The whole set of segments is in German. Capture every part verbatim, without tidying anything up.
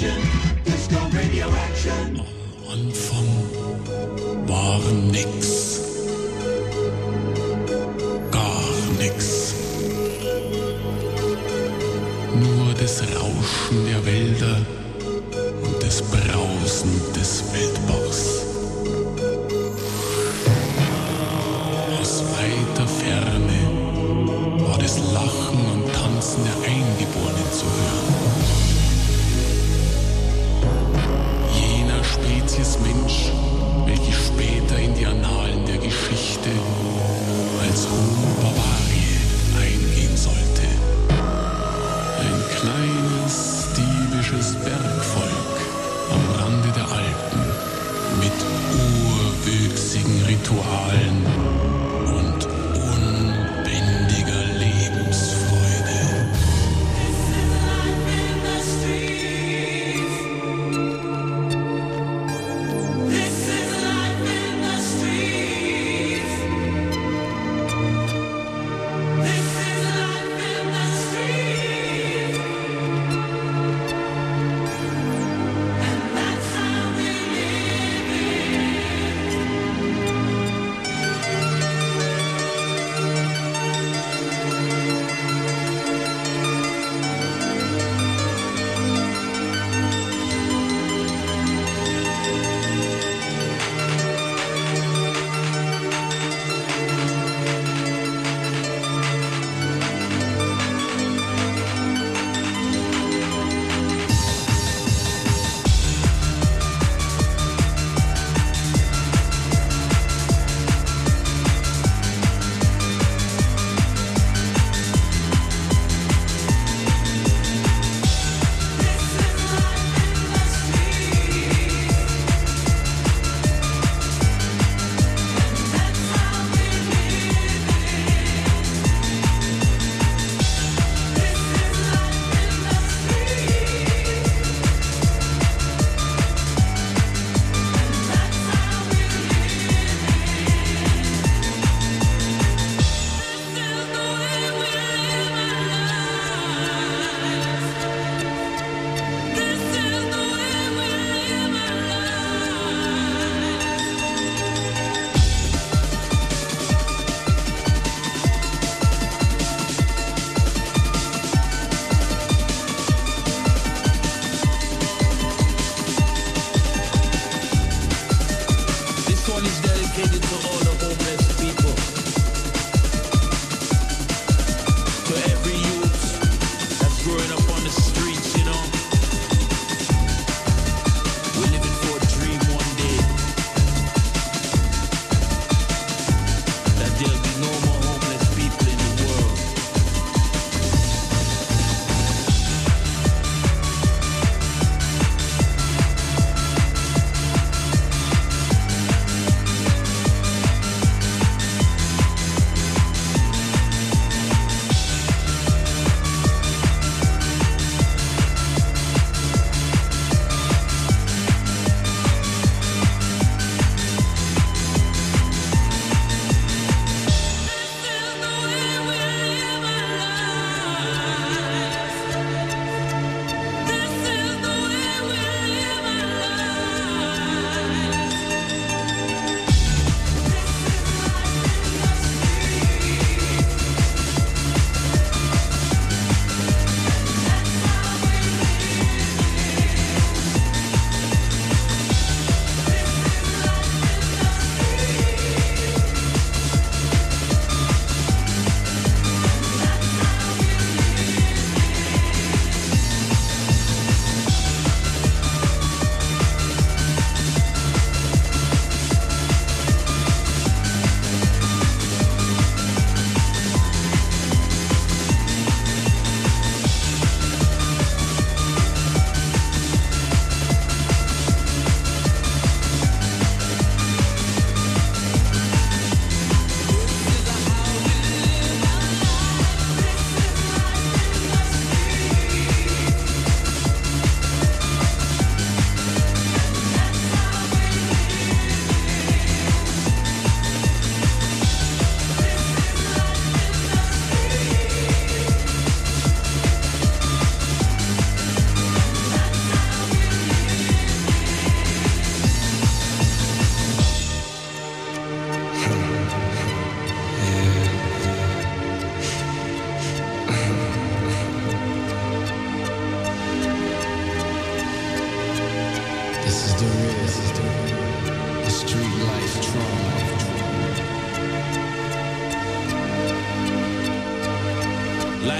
Am Anfang war nix, gar nix. Nur das Rauschen der Wälder und das Brausen des Wildbachs. Aus weiter Ferne war das Lachen und Tanzen der Eingeborenen zu hören. Jener Spezies Mensch, welche später in die Annalen der Geschichte als Homo Barbariae eingehen sollte. Ein kleines, diebisches Bergvolk am Rande der Alpen mit urwüchsigen Ritualen und unbändiger Lebensfreude.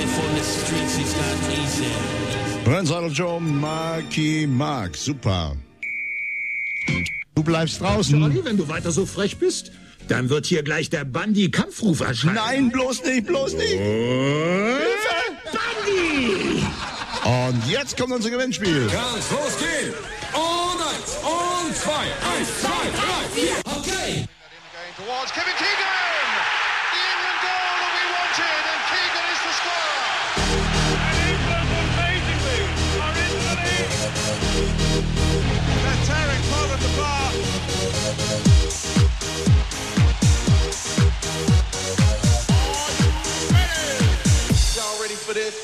Renzo Joe, Marky Mark, super. Du bleibst draußen. Charlie, wenn du weiter so frech bist, dann wird hier gleich der Bandy-Kampfruf erscheinen. Nein, bloß nicht, bloß nicht. Hilfe! Bandy! Und jetzt kommt unser Gewinnspiel. Kann's losgehen. Und eins, und zwei, eins, zwei, drei, vier. Okay. Towards Kevin Keegan! The England goal that we wanted, and Keegan is the scorer! And England amazingly are in the lead! They're tearing Poland apart! Are you ready? Y'all ready for this?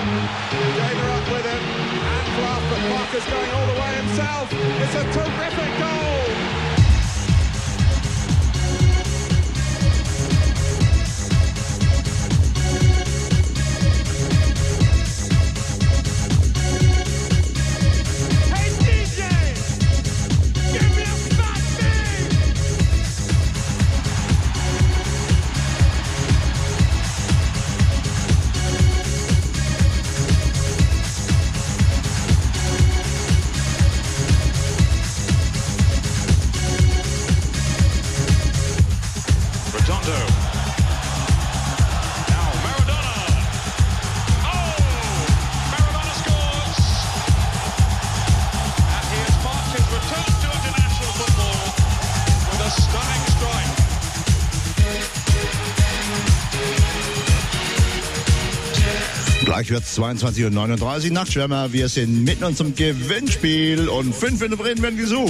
Jager up with him. And Clough, but Parker's going all the way himself. It's a terrific goal. Gleich wird es zweiundzwanzig Uhr neununddreißig, Nachtschwärmer. Wir sind mitten in unserem Gewinnspiel und fünf in der Bremen werden gesucht.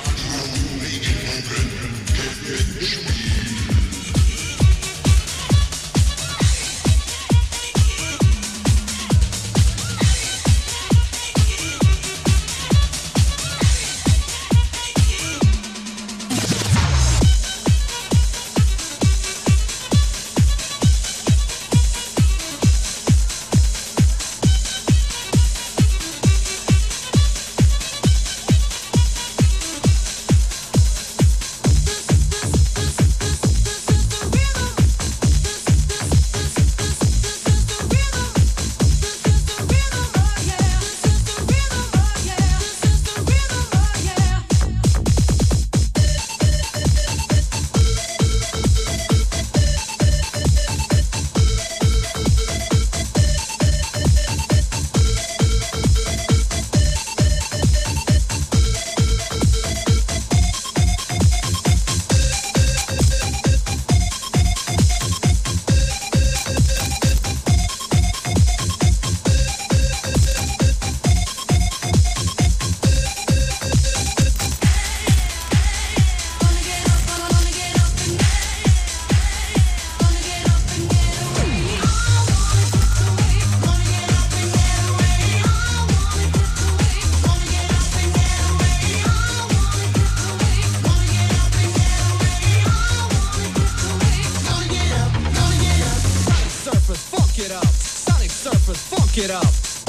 Get up.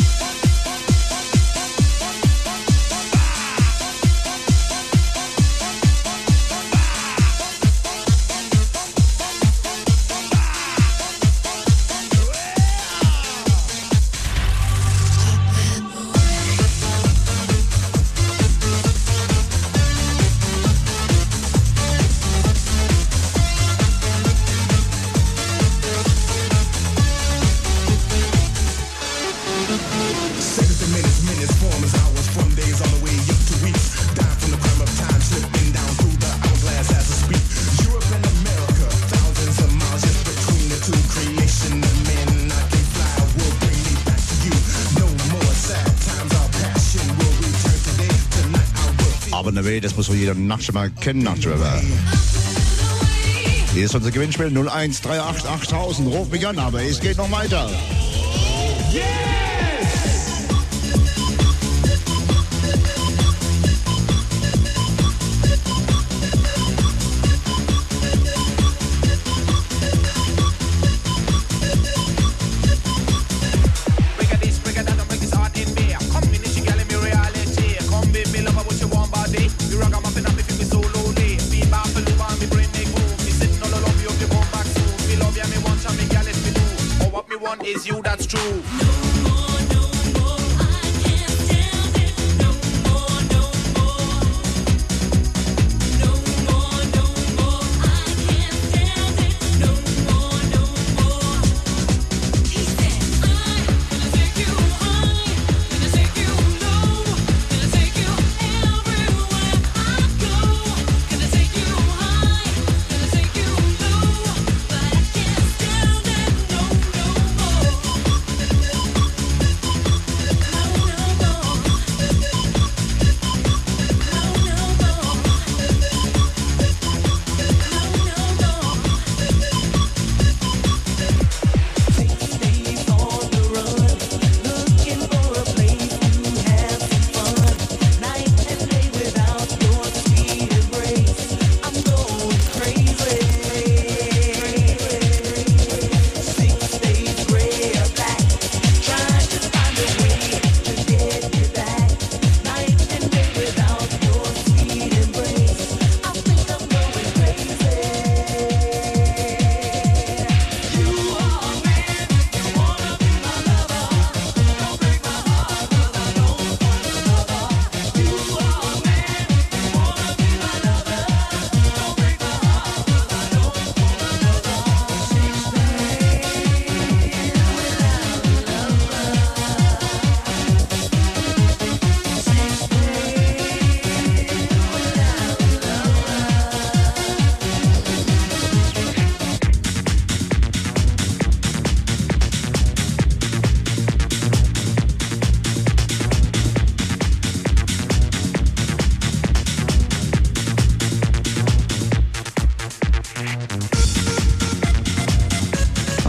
Das muss wohl jeder Nachtschwimmer kennen, Nachtschwimmer. Hier ist unser Gewinnspiel null eins drei acht achttausend. Ruf mich an, aber es geht noch weiter. Yeah! Is you, that's true.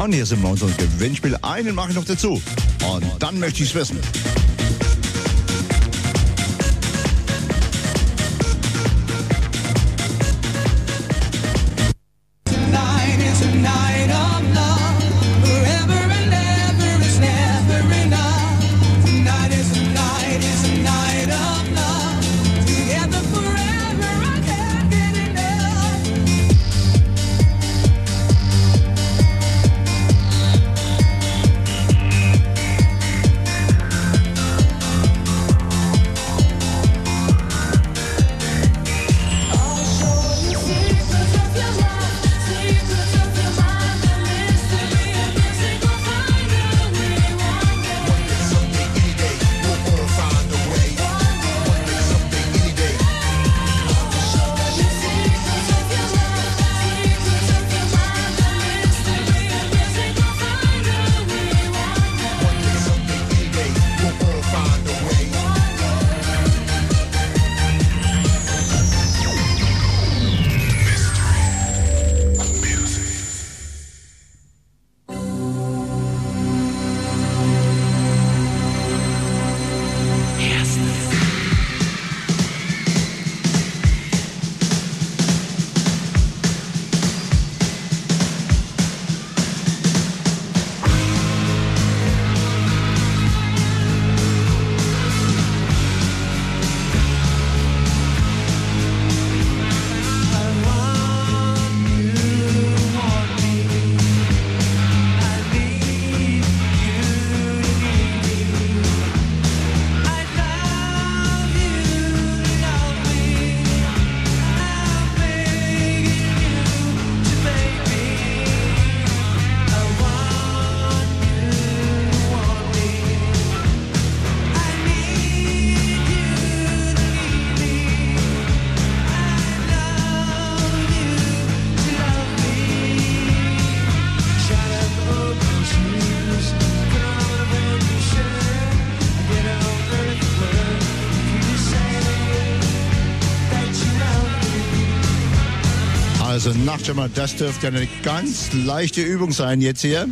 Und hier sind wir unserem Gewinnspiel. Einen mache ich noch dazu. Und dann möchte ich es wissen. Also Nachtschimmer, das dürfte eine ganz leichte Übung sein jetzt hier.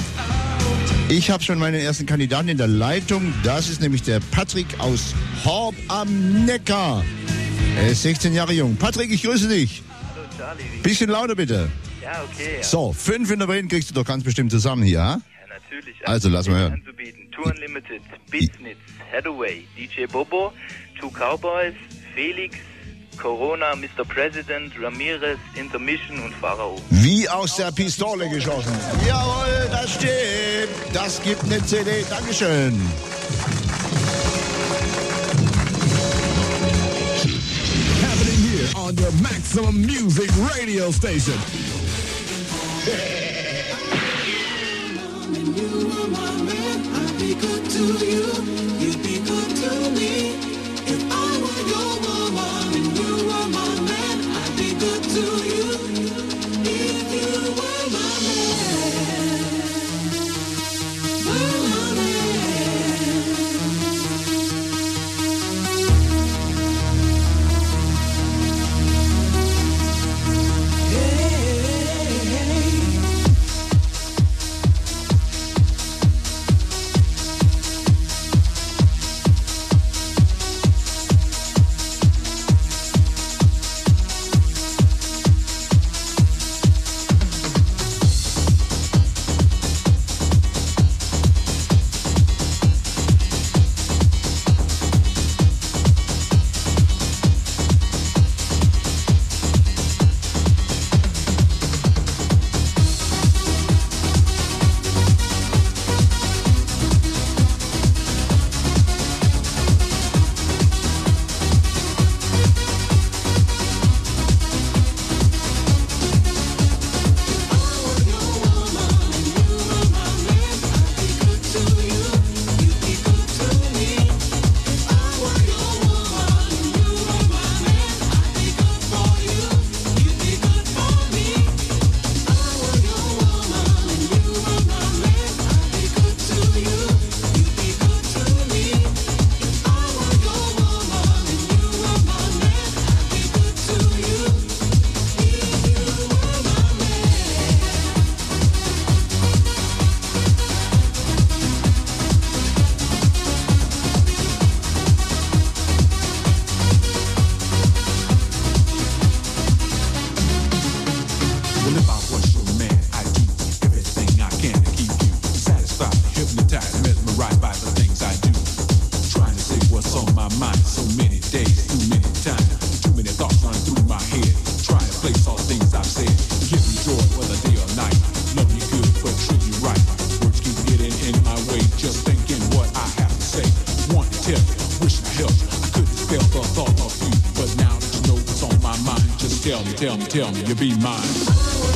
Ich habe schon meinen ersten Kandidaten in der Leitung. Das ist nämlich der Patrick aus Horb am Neckar. Er ist sechzehn Jahre jung. Patrick, ich grüße dich. Hallo Charlie. Bisschen lauter bitte. Ja, okay. Ja. So, fünf in der Bremen kriegst du doch ganz bestimmt zusammen hier, ha? Ja, natürlich. Also, lass mal hören. Anzubieten. Tour Unlimited, Beatsnitz, Hathaway, D J Bobo, Two Cowboys, Felix, Corona, Mister President, Ramirez, Intermission und Pharao. Wie aus der Pistole geschossen. Jawohl, das stimmt. Das gibt eine C D. Dankeschön. Happening here on your Maximum Music radio station. tell me, tell me, you be mine.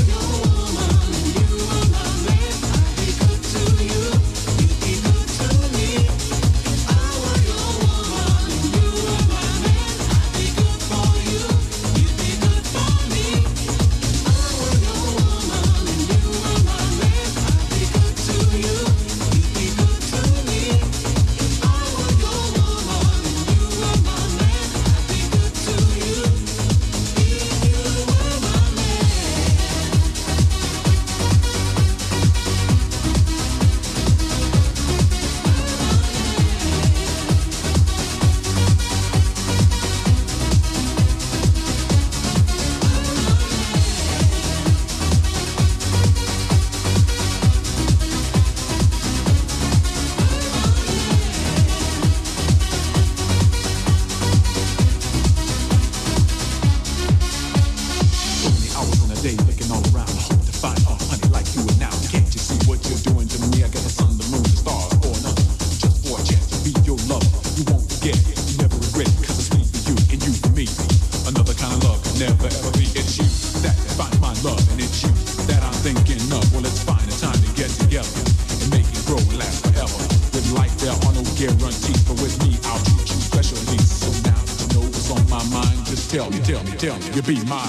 You be mine.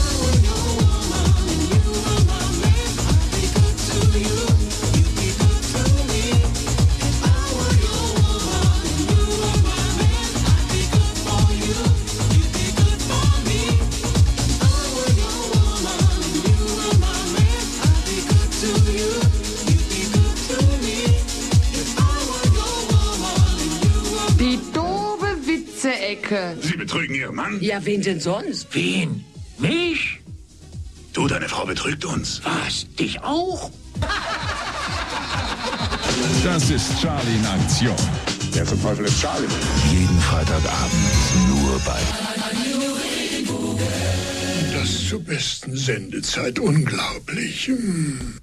Die doofe Witze-Ecke. Sie betrügen Ihren Mann? Ja, wen denn sonst? Wen? Mich? Du, deine Frau betrügt uns. Was? Dich auch? Das ist Charlie in Aktion. Wer zum Teufel ist Charlie? Jeden Freitagabend nur bei Das zur besten Sendezeit. Unglaublich. Hm.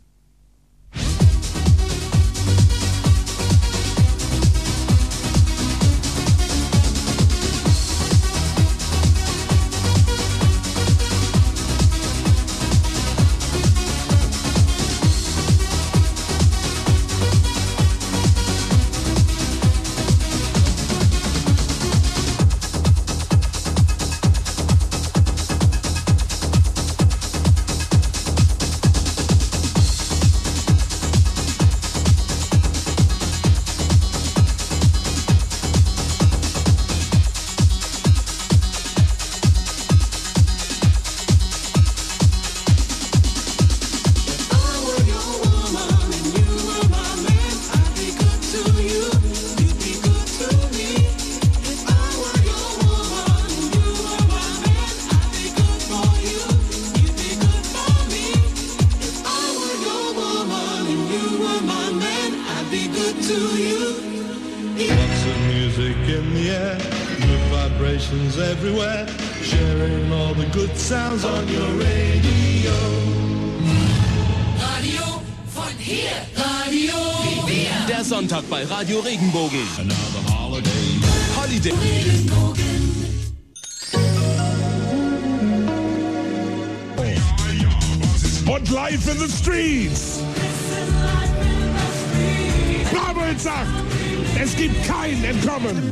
Everywhere, sharing all the good sounds on your radio. Radio von hier, Radio wie wir. Der Sonntag bei Radio Regenbogen. Another holiday. Holiday. Regenbogen. Und live in the streets. Bravo sagt, es gibt kein Entkommen.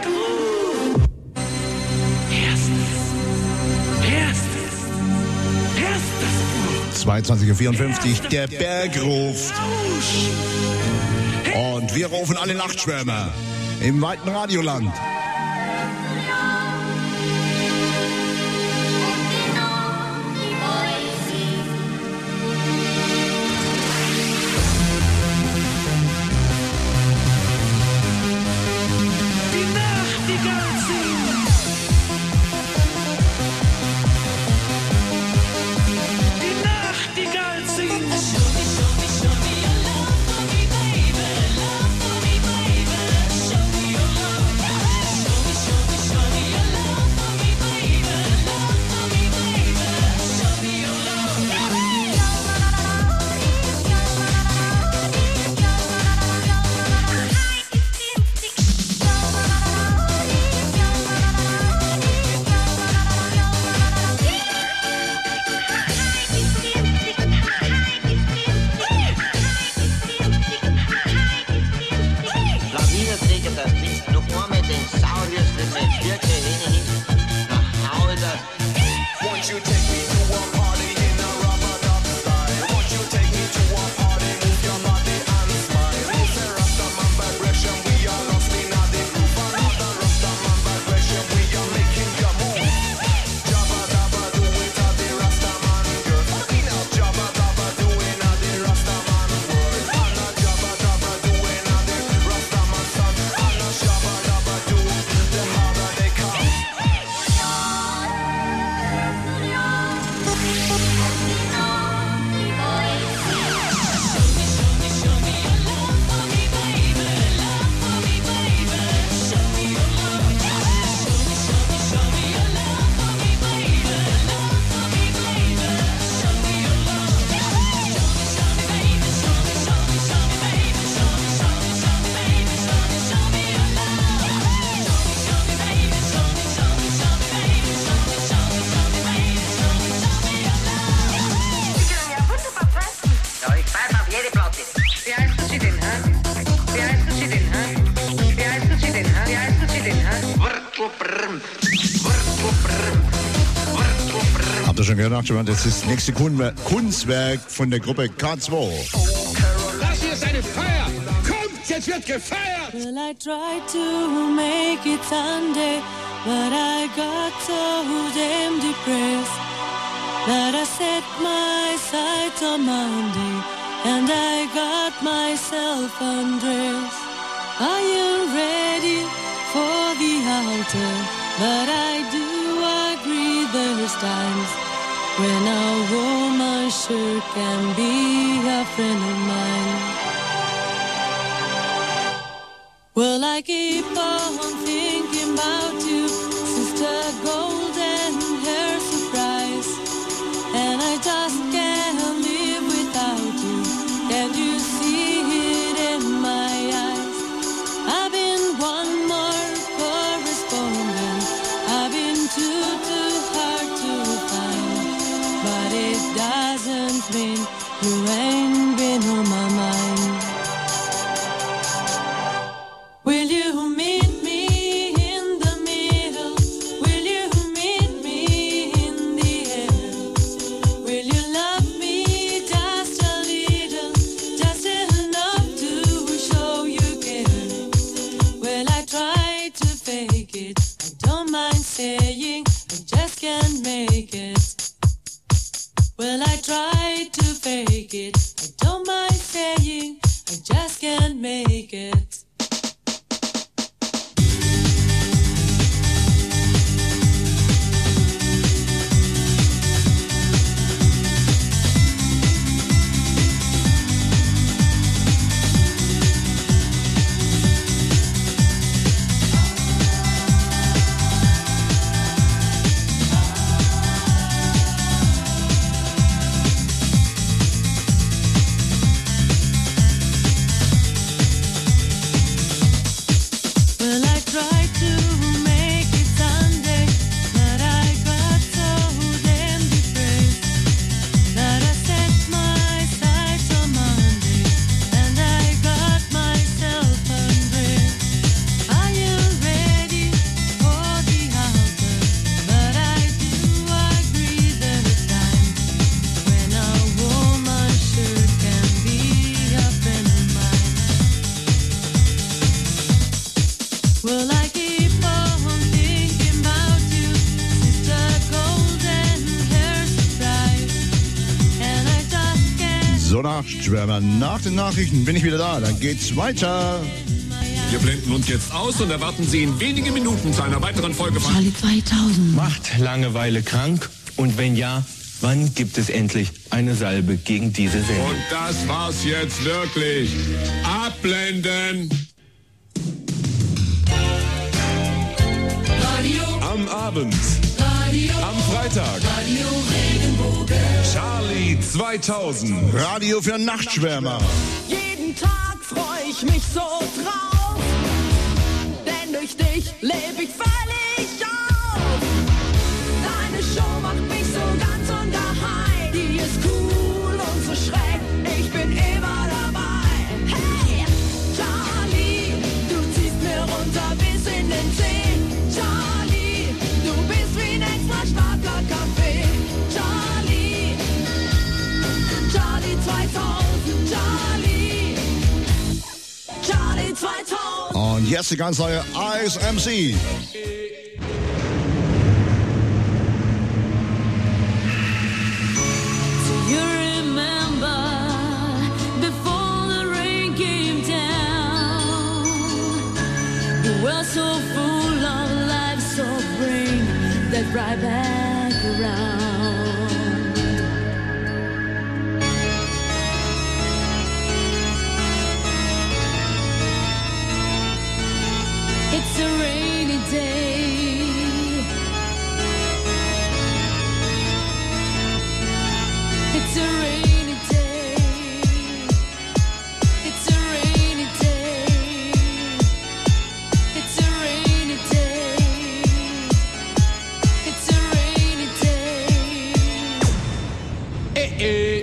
zweiundzwanzig Uhr vierundfünfzig, der Berg ruft. Und wir rufen alle Nachtschwärmer im weiten Radioland. Habt ihr schon gehört? Das ist das nächste Kunstwerk von der Gruppe K zwei. Das hier ist eine Feier! Kommt, jetzt wird gefeiert! Well, I tried to make it Sunday, but I got so damn depressed that I set my sights on Monday and I got myself undressed. Are you ready for the altar? But I do agree there's times when a woman sure can be a friend of mine. Well, I keep on thinking about you, sister golden hair surprise, and I just can't live without you. Can you see it in my eyes? I've been one more correspondent, I've been too, too hard to find, but it doesn't mean you ain't been on my mind. Will you meet me in the middle? Will you meet me in the air? Will you love me just a little, just enough to show you care? Well, I try to fake it, I don't mind saying I just can't make it. Well, I try to fake it, I don't mind saying I just can't make it. Schwärmer. Nach den Nachrichten bin ich wieder da, dann geht's weiter. Wir blenden uns jetzt aus und erwarten Sie in wenigen Minuten zu einer weiteren Folge von Charlie zweitausend. Macht Langeweile krank? Und wenn ja, wann gibt es endlich eine Salbe gegen diese Sendung? Und das war's jetzt wirklich. Abblenden! Radio. Am Abend. Radio. Am Freitag. Radio Regenbogen. Charlie zweitausend. Radio für Nachtschwärmer. Jeden Tag freu ich mich so drauf, denn durch dich leb ich völlig auf. Deine Show macht mich so ganz ungeheim. Die ist cool und so schräg, ich bin immer dabei. Hey, Charlie, du ziehst mir runter bis in den Zeh. Charlie, du bist wie ein extra starker Kaffee. Charlie, Charlie zweitausend, Charlie, Charlie zweitausend. Und jetzt die ganz neue Ice M C. You remember before the rain came down, you were so full of life, so bring that right back around. It's a rainy day, it's a rainy day, it's a rainy day, it's a rainy day, it's a rainy day. Eh, eh.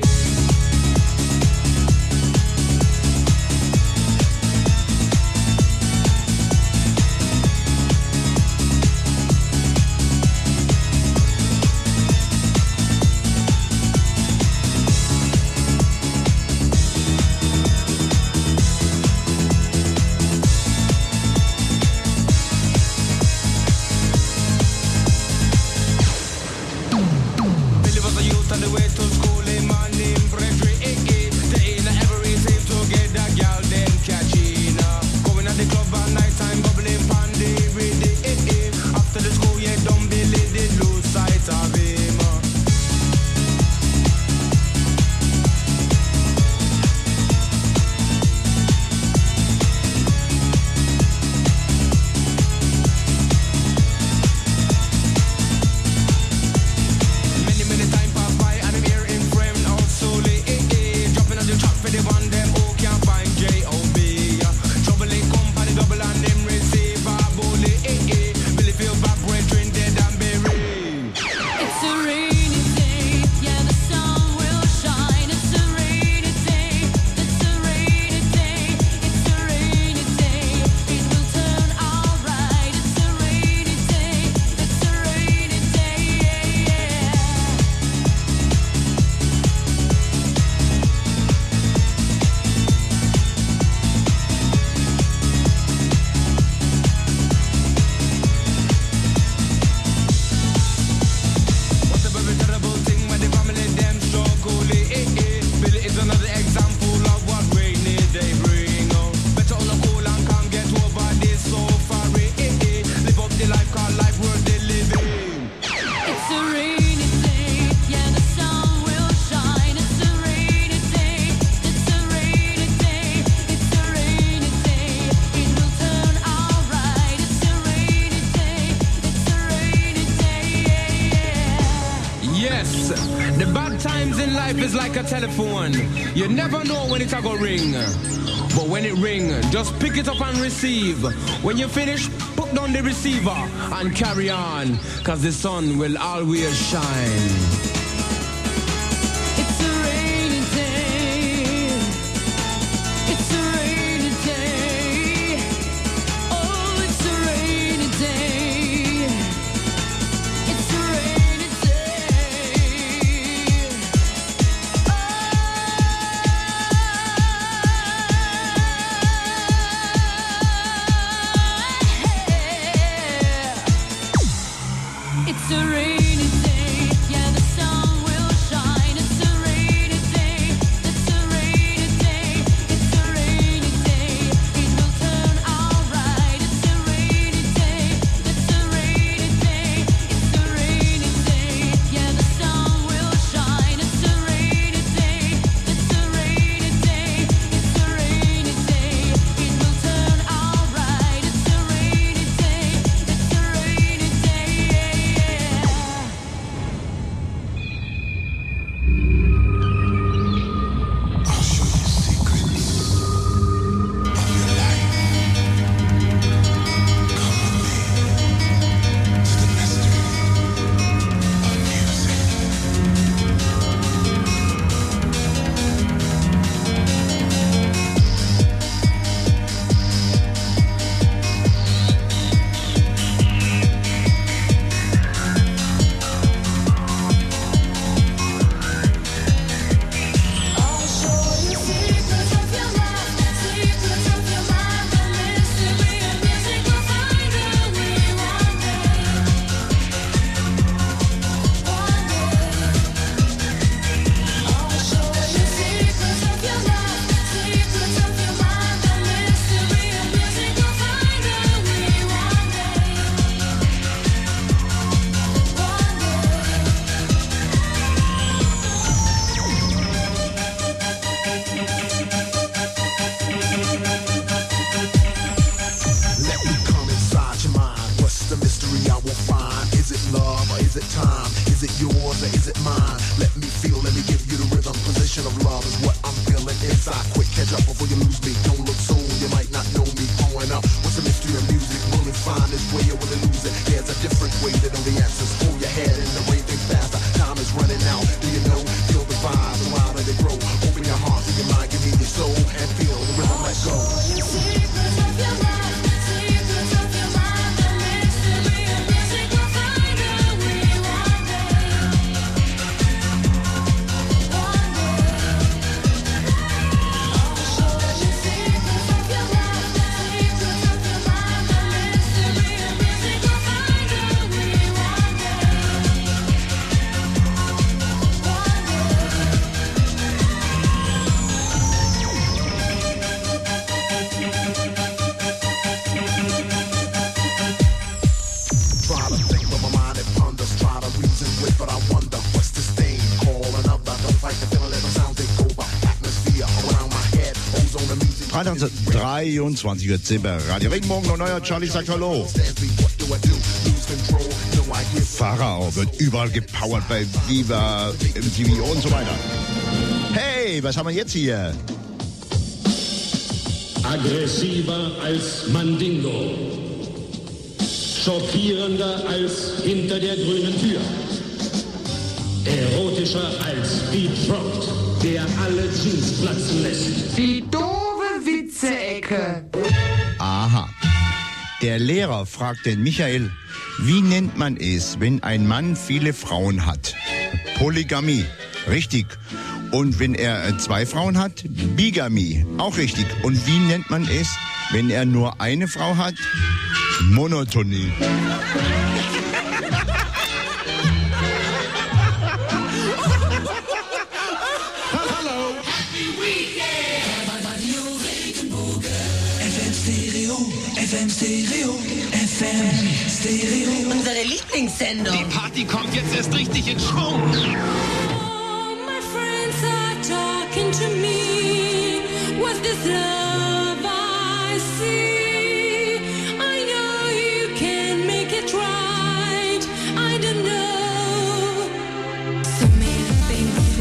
Sometimes in life is like a telephone. You never know when it's a go ring. But when it ring, just pick it up and receive. When you finish, put down the receiver and carry on, cause the sun will always shine. It's a rainy day. It's a rainy day. Oh, it's a rainy day. It's a rainy day. It's a rainy day, yeah, the sun will shine. It's a rainy day, it's a rainy day, it's a rainy day, it will turn alright. It's a rainy day, it's a rainy day, it's a rainy day, yeah, the sun will shine. It's a rainy day, it's a rainy day, it's a rainy day, it will turn alright. It's a rainy day, it's a rainy day, yeah. Let me come inside your mind. What's the mystery I will find? Is it love or is it time? Is it yours or is it mine? Let me feel, let me give you the rhythm. Position of love is what I'm feeling inside. Quick, catch up before you lose me. Don't look soon, you might not know me growing up. What's the mystery of music? Will it find its way or will it lose it? There's a different way to know the answers. Hold your head in the raving faster. Time is running out. Do you know? Feel the vibe, the louder they grow. Open your heart to your mind, give me your soul and feel the rhythm. Let go. Secrets of your life, secrets of your mind, the mystery of music will find a way one day. One day. I'll show you secrets of your life, secrets of your mind, the mystery of music will find a way one day. Try to think with my mind and ponders. Try to reason with, but I wonder what's this thing called another. Don't fight the feeling, let the sound take over. Atmosphere around my head. Ozone the music. Freitag, dreiundzwanzig Uhr zehn bei Radio Regenbogen und neuer Charlie sagt Hallo. Pharao wird überall gepowert bei Viva, M T V und so weiter. Hey, was haben wir jetzt hier? Aggressiver als Mandingo. Schockierender als hinter der grünen Tür. Erotischer als Deep Throat, der alle Jeans platzen lässt. Die doofe Witze-Ecke. Aha. Der Lehrer fragt den Michael, wie nennt man es, wenn ein Mann viele Frauen hat? Polygamie. Richtig. Und wenn er zwei Frauen hat? Bigamie. Auch richtig. Und wie nennt man es, wenn er nur eine Frau hat? Monotonie. Hallo. Happy Weekend. F M Stereo, F M Stereo, F M Stereo. Unsere Lieblingssendung. Die Party kommt jetzt erst richtig in Schwung. Oh, my friends are talking to me. What's this love I see? I know you can make it right. I don't know. So many things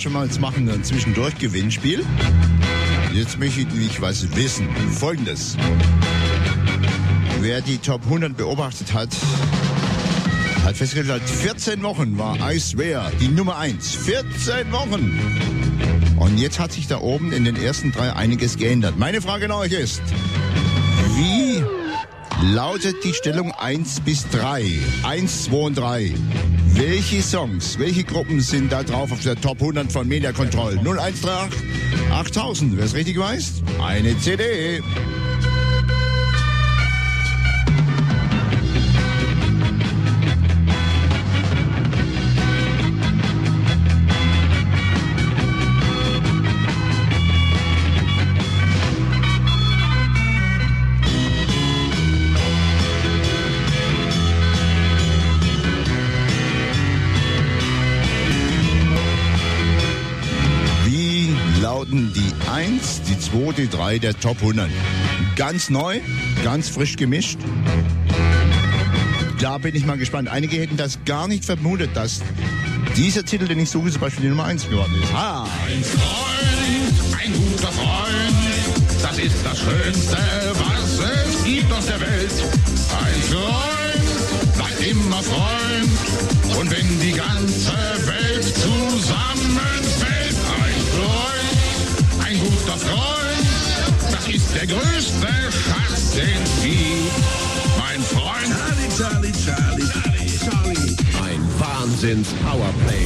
schon mal, jetzt machen wir ein Zwischendurch-Gewinnspiel. Jetzt möchte ich nämlich was wissen. Folgendes. Wer die Top hundert beobachtet hat, hat festgestellt, vierzehn Wochen war I Swear die Nummer eins. vierzehn Wochen! Und jetzt hat sich da oben in den ersten drei einiges geändert. Meine Frage an euch ist, wie lautet die Stellung eins bis drei? eins, zwei und drei. Welche Songs, welche Gruppen sind da drauf auf der Top hundert von Media Control? null eins drei acht achttausend, wer es richtig weiß? Eine C D. Die eins, die zwei, die drei der Top hundert. Ganz neu, ganz frisch gemischt. Da bin ich mal gespannt. Einige hätten das gar nicht vermutet, dass dieser Titel, den ich suche, zum Beispiel die Nummer eins geworden ist. Ha! Ein Freund, ein guter Freund, das ist das Schönste, was es gibt auf der Welt. Ein Freund bleibt immer Freund, und wenn die ganze Welt zusammenfällt, ein Freund, ein guter Freund, das ist der größte Schatz, den es gibt. Mein Freund. Charlie, Charlie, Charlie, Charlie, Charlie. Ein Wahnsinns-Powerplay.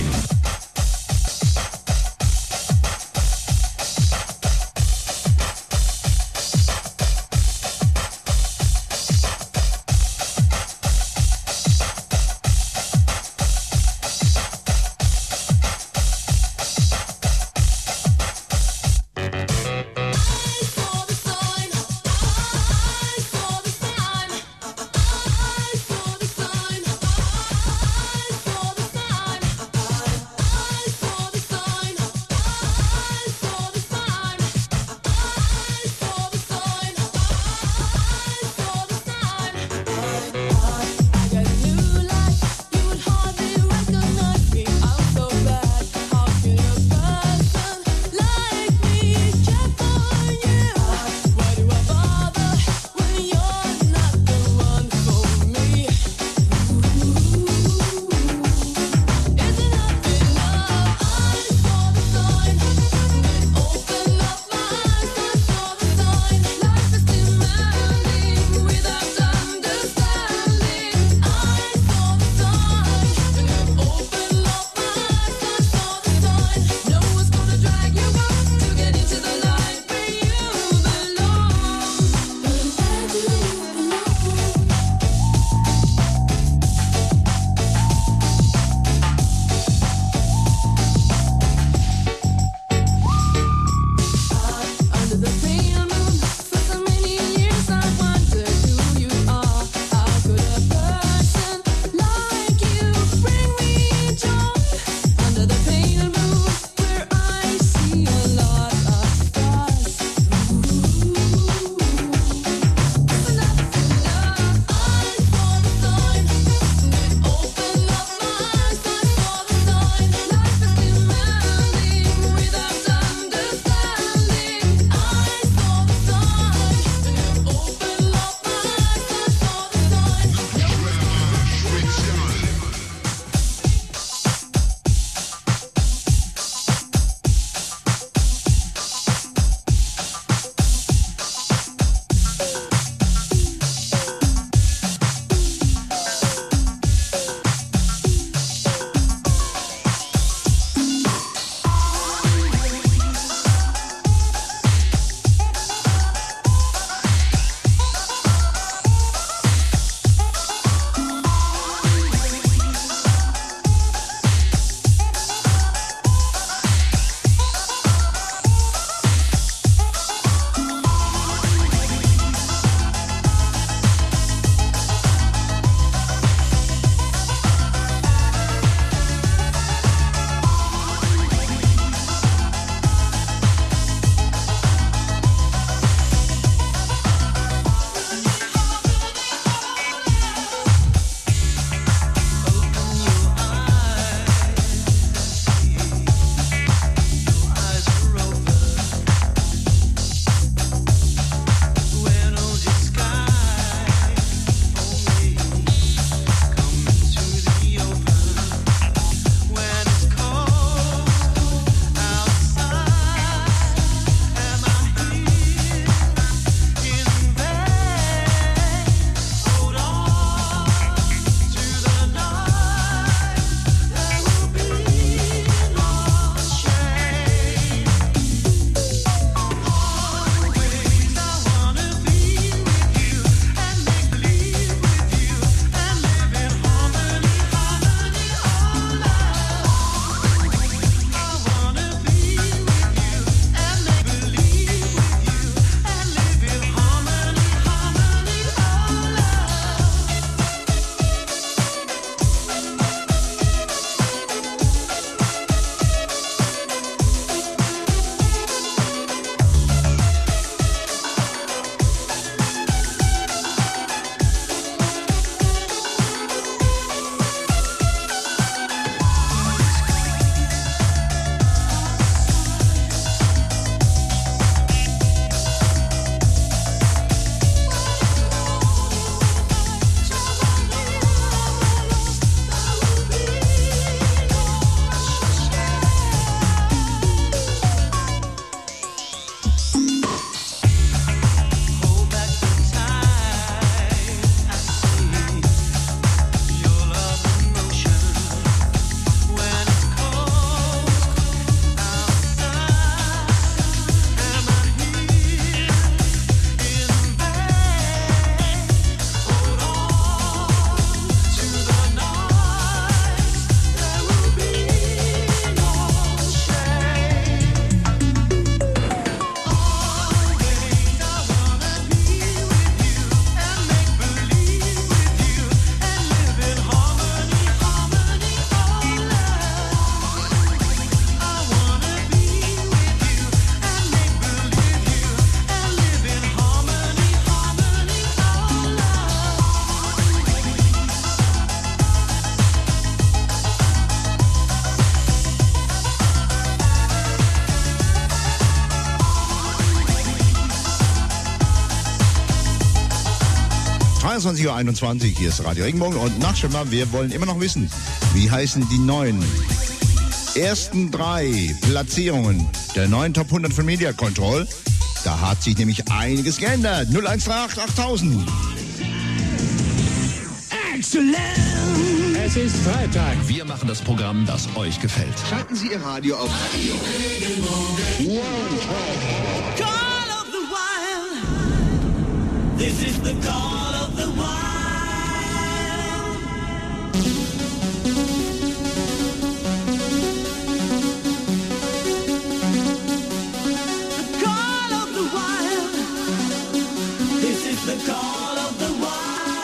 zweiundzwanzig Uhr einundzwanzig, hier ist Radio Regenbogen und Nachtschwimmer, wir wollen immer noch wissen, wie heißen die neuen ersten drei Platzierungen der neuen Top hundert von Media Control. Da hat sich nämlich einiges geändert. null eins drei acht achttausend. Excellent! Es ist Freitag. Wir machen das Programm, das euch gefällt. Schalten Sie Ihr Radio auf. Radio Regenbogen. Call of the wild. This is the call of the wild. The call of the wild. This is the call of the wild.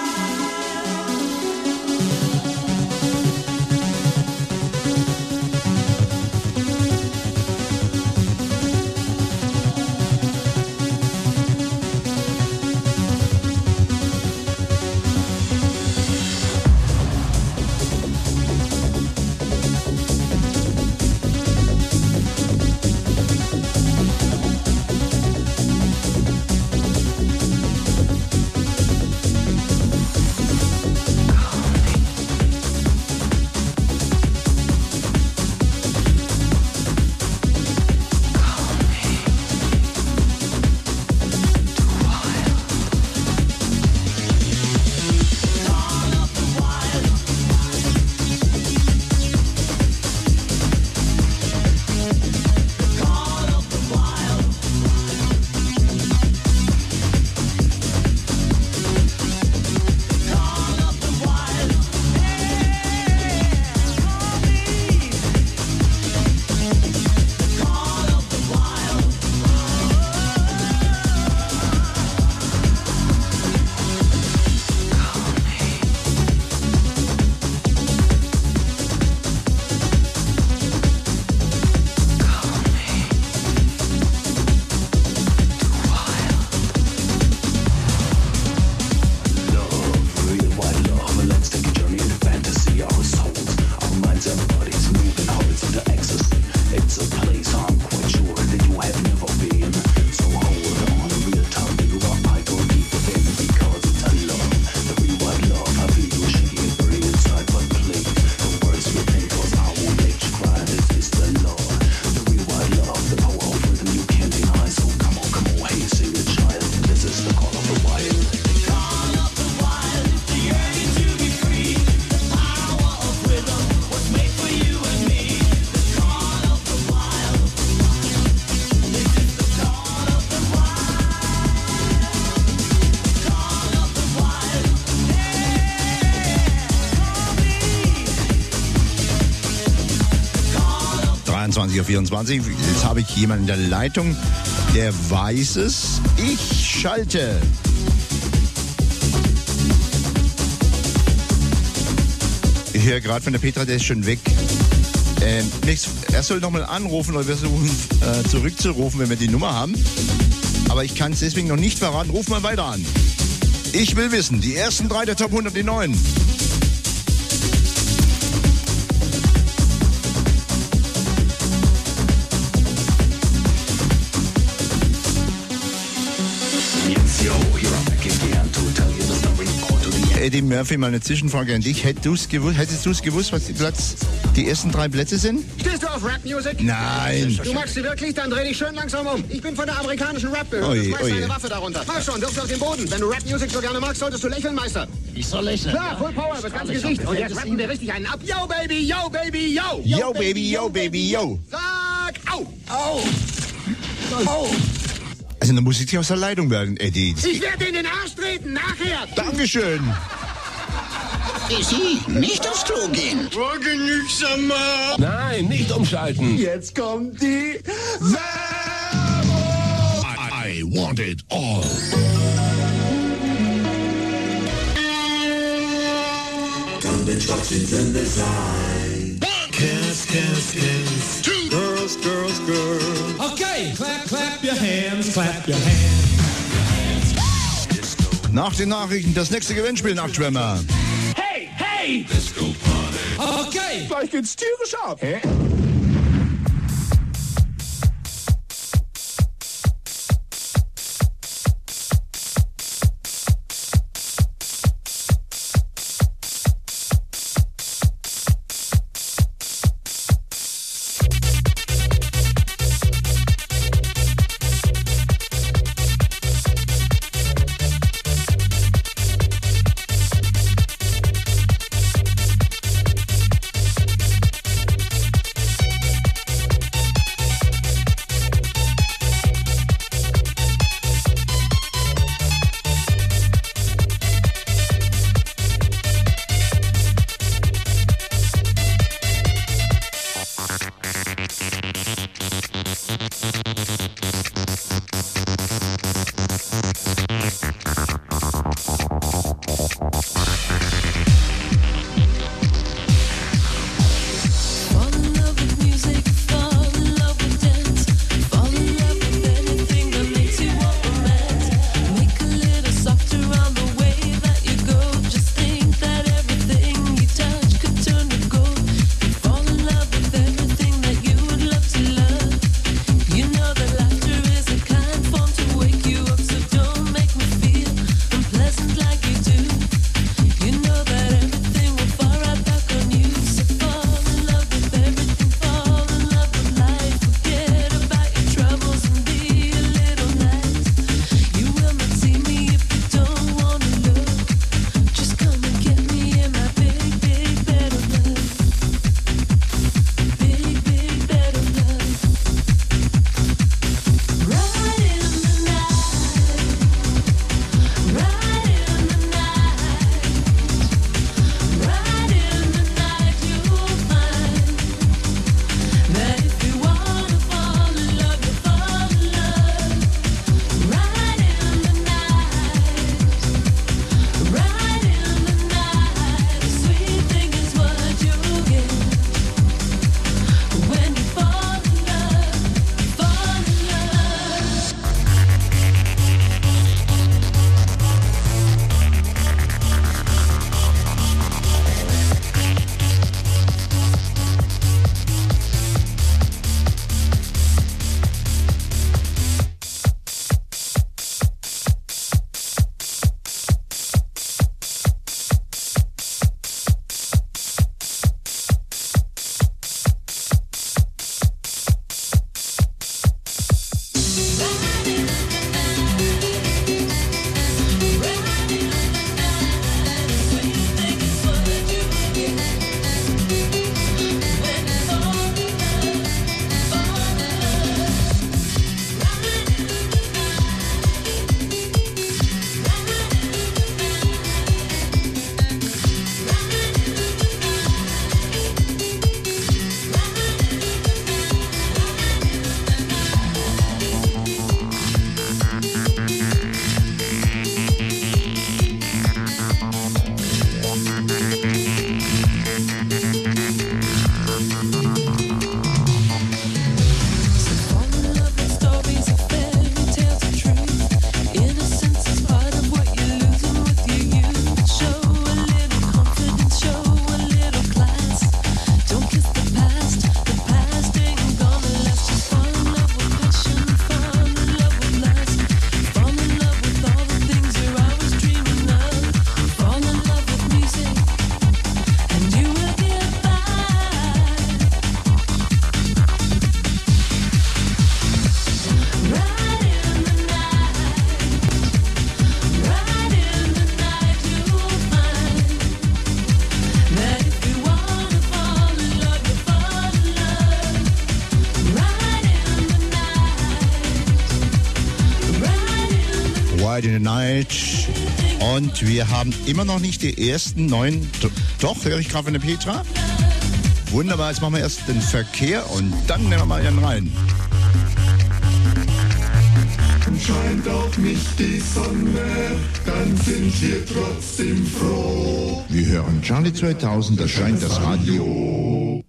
zweiundzwanzig Uhr vierundzwanzig. Jetzt habe ich jemanden in der Leitung, der weiß es. Ich schalte. Ich höre gerade von der Petra, der ist schon weg. Ähm, er soll nochmal anrufen oder versuchen äh, zurückzurufen, wenn wir die Nummer haben. Aber ich kann es deswegen noch nicht verraten. Ruf mal weiter an. Ich will wissen, die ersten drei der Top hundert, die neuen. Eddie Murphy, mal eine Zwischenfrage an dich. Hättest du es gewusst, hättest du es gewusst, was die, Platz, die ersten drei Plätze sind? Stehst du auf Rap-Music? Nein. Du magst sie wirklich? Dann dreh dich schön langsam um. Ich bin von der amerikanischen Rap-Behörde. Ui, Schmeiß ui. deine Waffe darunter. Mach schon, wirf auf den Boden. Wenn du Rap-Music so gerne magst, solltest du lächeln, Meister. Ich soll lächeln. Klar, Full Power, das ganze Gesicht. Und jetzt rappen wir richtig einen ab. Yo, Baby, yo, Baby, yo. Yo, Baby, yo, Baby, yo. Sag, au, au, au. Also, da muss ich dich aus der Leitung werden, Eddie. Ich werde in den Arsch treten, nachher. Dankeschön. Sie, nicht aufs Klo gehen. Genügsamer. Nein, nicht umschalten. Jetzt kommt die Werbung. I, I want it all. Kiss, kiss, kiss. Two girls, girls, girls. Okay, clap, clap your hands, clap your hands. Nach den Nachrichten das nächste Gewinnspiel, Nachtschwärmer. Hey, hey! Okay! Gleich geht's tierisch ab. Hä? Friday Night. Und wir haben immer noch nicht die ersten neun. Doch, höre ich gerade von der Petra. Wunderbar, jetzt machen wir erst den Verkehr und dann nehmen wir mal einen rein. Scheint auch nicht die Sonne, dann sind wir trotzdem froh. Wir hören Charlie zweitausend, da scheint das Radio.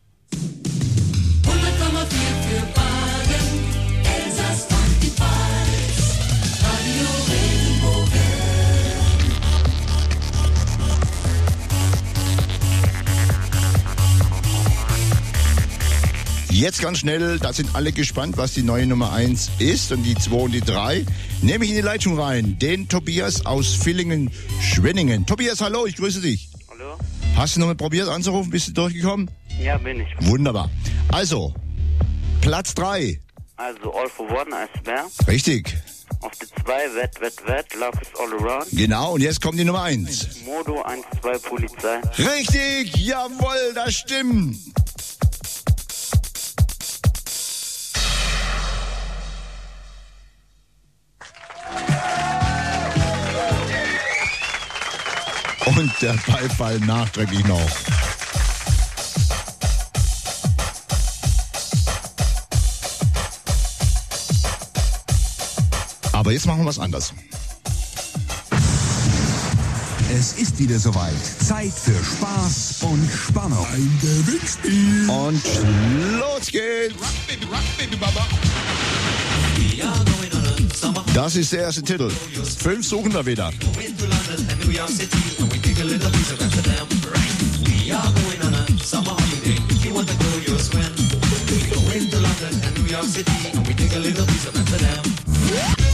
Jetzt ganz schnell, da sind alle gespannt, was die neue Nummer eins ist und die zwei und die drei. Nehme ich in die Leitung rein, den Tobias aus Villingen-Schwenningen. Tobias, hallo, ich grüße dich. Hallo. Hast du nochmal probiert anzurufen, bist du durchgekommen? Ja, bin ich. Wunderbar. Also, Platz drei. Also All for One als Bär. Richtig. Auf der zwei, Wet, Wet, Wet, Love is All Around. Genau, und jetzt kommt die Nummer eins. Modo eins zwei Polizei. Richtig, jawohl, das stimmt. Und der Beifall nachträglich noch. Aber jetzt machen wir was anderes. Es ist wieder soweit. Zeit für Spaß und Spannung. Ein Gewinnspiel. Und los geht's. Das ist der erste Titel. Fünf suchen wir wieder. City and we take a little piece of Amsterdam.